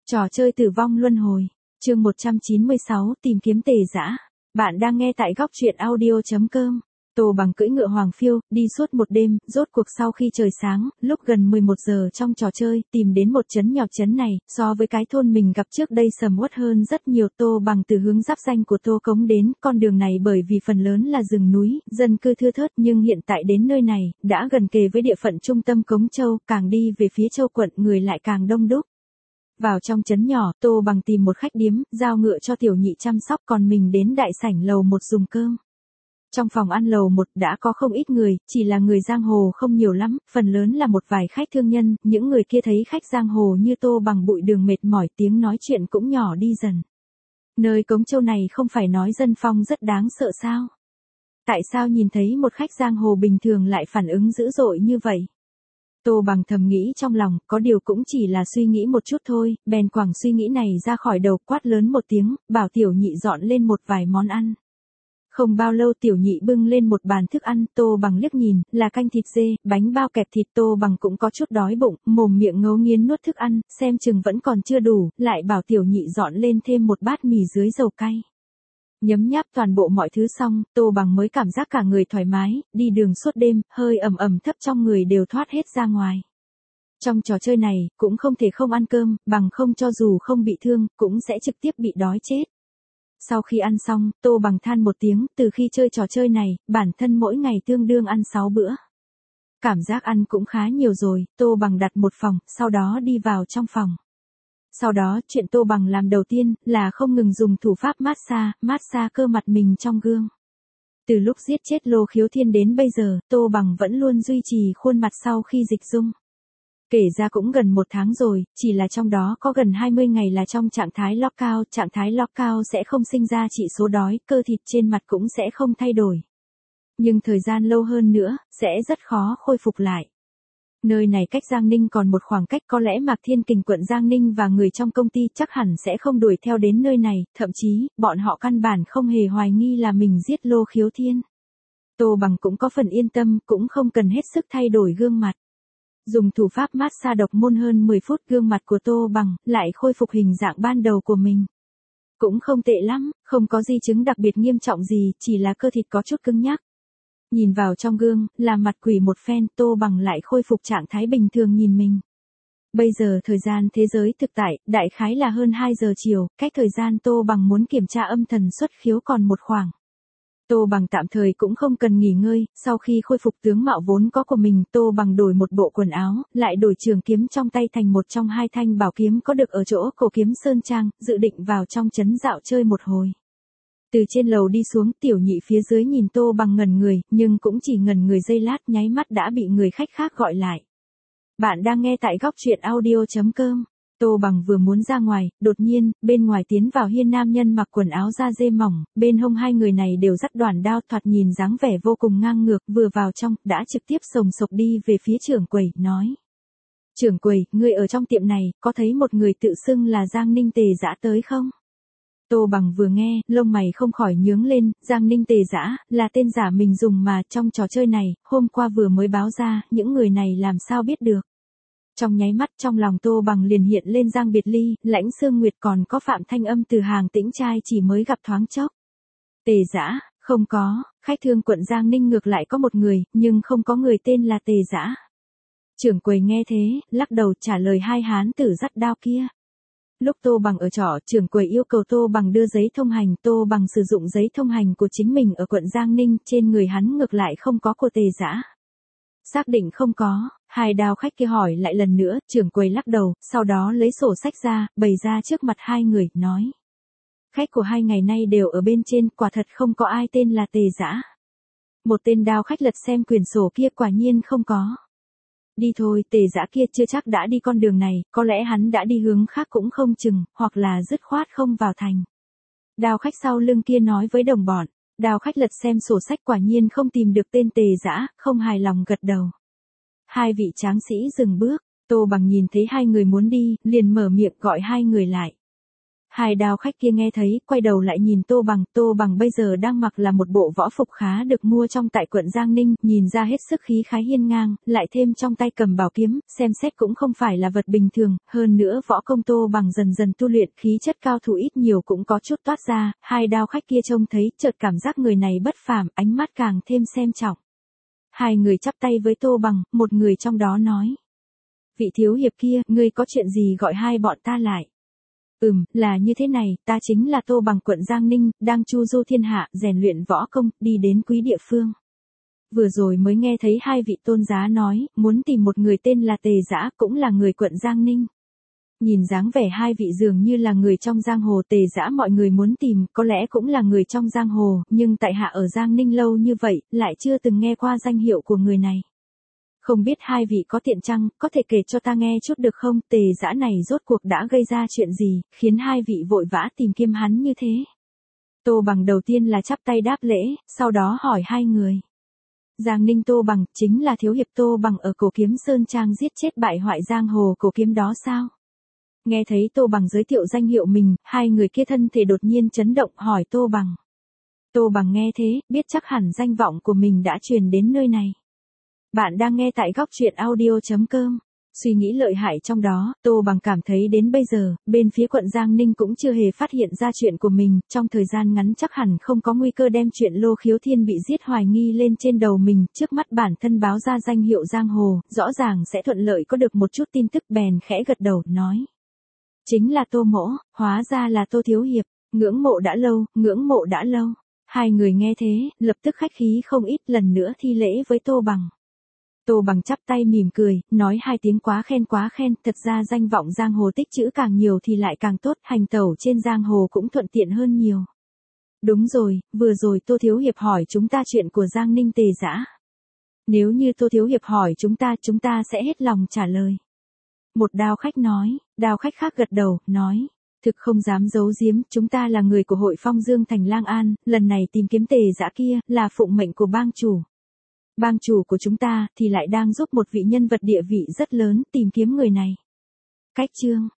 Trò chơi tử vong luân hồi. Chương 196, tìm kiếm tề dã. Bạn đang nghe tại góc truyện audio.com. Tô Bằng cưỡi ngựa hoàng phiêu, đi suốt một đêm, rốt cuộc sau khi trời sáng, lúc gần 11 giờ trong trò chơi, tìm đến một trấn nhỏ. Trấn này, so với cái thôn mình gặp trước đây sầm uất hơn rất nhiều. Tô Bằng từ hướng giáp danh của Tô Cống đến, con đường này bởi vì phần lớn là rừng núi, dân cư thưa thớt, nhưng hiện tại đến nơi này, đã gần kề với địa phận trung tâm Cống Châu, càng đi về phía Châu quận người lại càng đông đúc. Vào trong trấn nhỏ, Tô Bằng tìm một khách điếm, giao ngựa cho tiểu nhị chăm sóc, còn mình đến đại sảnh lầu 1 dùng cơm. Trong phòng ăn lầu 1 đã có không ít người, chỉ là người giang hồ không nhiều lắm, phần lớn là một vài khách thương nhân, những người kia thấy khách giang hồ như Tô Bằng bụi đường mệt mỏi, tiếng nói chuyện cũng nhỏ đi dần. Nơi Cống Châu này không phải nói dân phong rất đáng sợ sao? Tại sao nhìn thấy một khách giang hồ bình thường lại phản ứng dữ dội như vậy? Tô Bằng thầm nghĩ trong lòng, có điều cũng chỉ là suy nghĩ một chút thôi, bèn quẳng suy nghĩ này ra khỏi đầu, quát lớn một tiếng, bảo tiểu nhị dọn lên một vài món ăn. Không bao lâu tiểu nhị bưng lên một bàn thức ăn, Tô Bằng liếc nhìn, là canh thịt dê, bánh bao kẹp thịt. Tô Bằng cũng có chút đói bụng, mồm miệng ngấu nghiến nuốt thức ăn, xem chừng vẫn còn chưa đủ, lại bảo tiểu nhị dọn lên thêm một bát mì dưới dầu cay. Nhấm nháp toàn bộ mọi thứ xong, Tô Bằng mới cảm giác cả người thoải mái, đi đường suốt đêm, hơi ẩm thấp trong người đều thoát hết ra ngoài. Trong trò chơi này, cũng không thể không ăn cơm, bằng không cho dù không bị thương, cũng sẽ trực tiếp bị đói chết. Sau khi ăn xong, Tô Bằng than một tiếng, từ khi chơi trò chơi này, bản thân mỗi ngày tương đương ăn 6 bữa. Cảm giác ăn cũng khá nhiều rồi, Tô Bằng đặt một phòng, sau đó đi vào trong phòng. Sau đó, chuyện Tô Bằng làm đầu tiên, là không ngừng dùng thủ pháp massage cơ mặt mình trong gương. Từ lúc giết chết Lô Khiếu Thiên đến bây giờ, Tô Bằng vẫn luôn duy trì khuôn mặt sau khi dịch dung. Kể ra cũng gần 1 tháng rồi, chỉ là trong đó có gần 20 ngày là trong trạng thái lockout. Trạng thái lockout sẽ không sinh ra chỉ số đói, cơ thịt trên mặt cũng sẽ không thay đổi. Nhưng thời gian lâu hơn nữa, sẽ rất khó khôi phục lại. Nơi này cách Giang Ninh còn một khoảng cách, có lẽ Mạc Thiên Kình quận Giang Ninh và người trong công ty chắc hẳn sẽ không đuổi theo đến nơi này, thậm chí, bọn họ căn bản không hề hoài nghi là mình giết Lô Khiếu Thiên. Tô Bằng cũng có phần yên tâm, cũng không cần hết sức thay đổi gương mặt. Dùng thủ pháp massage độc môn hơn 10 phút, gương mặt của Tô Bằng lại khôi phục hình dạng ban đầu của mình. Cũng không tệ lắm, không có di chứng đặc biệt nghiêm trọng gì, chỉ là cơ thịt có chút cứng nhắc. Nhìn vào trong gương, làm mặt quỷ một phen, Tô Bằng lại khôi phục trạng thái bình thường nhìn mình. Bây giờ thời gian thế giới thực tại, đại khái là hơn 2 giờ chiều, cách thời gian Tô Bằng muốn kiểm tra âm thần xuất khiếu còn một khoảng. Tô Bằng tạm thời cũng không cần nghỉ ngơi, sau khi khôi phục tướng mạo vốn có của mình, Tô Bằng đổi một bộ quần áo, lại đổi trường kiếm trong tay thành một trong 2 thanh bảo kiếm có được ở chỗ Cổ Kiếm Sơn Trang, dự định vào trong trấn dạo chơi một hồi. Từ trên lầu đi xuống, tiểu nhị phía dưới nhìn Tô Bằng ngẩn người, nhưng cũng chỉ ngẩn người giây lát, nháy mắt đã bị người khách khác gọi lại. Bạn đang nghe tại góc truyện audio.com. Tô Bằng vừa muốn ra ngoài, đột nhiên, bên ngoài tiến vào hiên nam nhân mặc quần áo da dê mỏng, bên hông hai người này đều dắt đoản đao, thoạt nhìn dáng vẻ vô cùng ngang ngược, vừa vào trong, đã trực tiếp sồng sộc đi về phía trưởng quầy, nói. Trưởng quầy, ngươi ở trong tiệm này, có thấy một người tự xưng là Giang Ninh Tề Dã tới không? Tô Bằng vừa nghe, lông mày không khỏi nhướng lên, Giang Ninh Tề Dã, là tên giả mình dùng mà, trong trò chơi này, hôm qua vừa mới báo ra, những người này làm sao biết được. Trong nháy mắt trong lòng Tô Bằng liền hiện lên Giang Biệt Ly, Lãnh Sương Nguyệt, còn có Phạm Thanh Âm từ hàng Tĩnh trai chỉ mới gặp thoáng chốc. Tề Dã, không có, khách thương quận Giang Ninh ngược lại có một người, nhưng không có người tên là Tề Dã. Trưởng quầy nghe thế, lắc đầu trả lời hai hán tử dắt đao kia. Lúc Tô Bằng ở trọ, trưởng quầy yêu cầu Tô Bằng đưa giấy thông hành, Tô Bằng sử dụng giấy thông hành của chính mình ở quận Giang Ninh, trên người hắn ngược lại không có của Tề Dã. Xác định không có, hai đao khách kia hỏi lại lần nữa, trưởng quầy lắc đầu, sau đó lấy sổ sách ra, bày ra trước mặt hai người, nói. Khách của 2 ngày nay đều ở bên trên, quả thật không có ai tên là Tề Dã. Một tên đao khách lật xem quyển sổ kia, quả nhiên không có. Đi thôi, Tề Dã kia chưa chắc đã đi con đường này, có lẽ hắn đã đi hướng khác cũng không chừng, hoặc là dứt khoát không vào thành. Đao khách sau lưng kia nói với đồng bọn. Đao khách lật xem sổ sách, quả nhiên không tìm được tên Tề Dã, không hài lòng gật đầu. Hai vị tráng sĩ dừng bước, Tô Bằng nhìn thấy hai người muốn đi, liền mở miệng gọi hai người lại. Hai đao khách kia nghe thấy, quay đầu lại nhìn Tô Bằng bây giờ đang mặc là một bộ võ phục khá được mua trong tại quận Giang Ninh, nhìn ra hết sức khí khái hiên ngang, lại thêm trong tay cầm bảo kiếm, xem xét cũng không phải là vật bình thường, hơn nữa võ công Tô Bằng dần dần tu luyện, khí chất cao thủ ít nhiều cũng có chút toát ra, hai đao khách kia trông thấy, chợt cảm giác người này bất phàm, ánh mắt càng thêm xem trọng. Hai người chắp tay với Tô Bằng, một người trong đó nói: "Vị thiếu hiệp kia, ngươi có chuyện gì gọi hai bọn ta lại?" Là như thế này, ta chính là Tô Bằng quận Giang Ninh, đang chu du thiên hạ, rèn luyện võ công, đi đến quý địa phương. Vừa rồi mới nghe thấy hai vị tôn giá nói, muốn tìm một người tên là Tề Dã, cũng là người quận Giang Ninh. Nhìn dáng vẻ hai vị dường như là người trong giang hồ. Tề Dã mọi người muốn tìm, có lẽ cũng là người trong giang hồ, nhưng tại hạ ở Giang Ninh lâu như vậy, lại chưa từng nghe qua danh hiệu của người này. Không biết hai vị có tiện chăng, có thể kể cho ta nghe chút được không? Tề Dã này rốt cuộc đã gây ra chuyện gì, khiến hai vị vội vã tìm kiếm hắn như thế? Tô Bằng đầu tiên là chắp tay đáp lễ, sau đó hỏi hai người. Giang Ninh Tô Bằng, chính là thiếu hiệp Tô Bằng ở Cổ Kiếm Sơn Trang giết chết bại hoại giang hồ Cổ Kiếm đó sao? Nghe thấy Tô Bằng giới thiệu danh hiệu mình, hai người kia thân thể đột nhiên chấn động, hỏi Tô Bằng. Tô Bằng nghe thế, biết chắc hẳn danh vọng của mình đã truyền đến nơi này. Bạn đang nghe tại góc truyện audio.com. Suy nghĩ lợi hại trong đó, Tô Bằng cảm thấy đến bây giờ, bên phía quận Giang Ninh cũng chưa hề phát hiện ra chuyện của mình, trong thời gian ngắn chắc hẳn không có nguy cơ đem chuyện Lô Khiếu Thiên bị giết hoài nghi lên trên đầu mình, trước mắt bản thân báo ra danh hiệu giang hồ, rõ ràng sẽ thuận lợi có được một chút tin tức, bèn khẽ gật đầu, nói. Chính là Tô mỗ, hóa ra là Tô thiếu hiệp, ngưỡng mộ đã lâu, ngưỡng mộ đã lâu. Hai người nghe thế, lập tức khách khí không ít, lần nữa thi lễ với Tô Bằng. Tô Bằng chắp tay mỉm cười, nói hai tiếng quá khen, thật ra danh vọng giang hồ tích trữ càng nhiều thì lại càng tốt, hành tẩu trên giang hồ cũng thuận tiện hơn nhiều. Đúng rồi, vừa rồi Tô thiếu hiệp hỏi chúng ta chuyện của Giang Ninh Tề Dã. Nếu như Tô thiếu hiệp hỏi chúng ta sẽ hết lòng trả lời. Một đao khách nói, đao khách khác gật đầu, nói. Thực không dám giấu giếm, chúng ta là người của hội Phong Dương thành Lang An, lần này tìm kiếm Tề Dã kia, là phụng mệnh của bang chủ. Bang chủ của chúng ta, thì lại đang giúp một vị nhân vật địa vị rất lớn, tìm kiếm người này. Cách chương.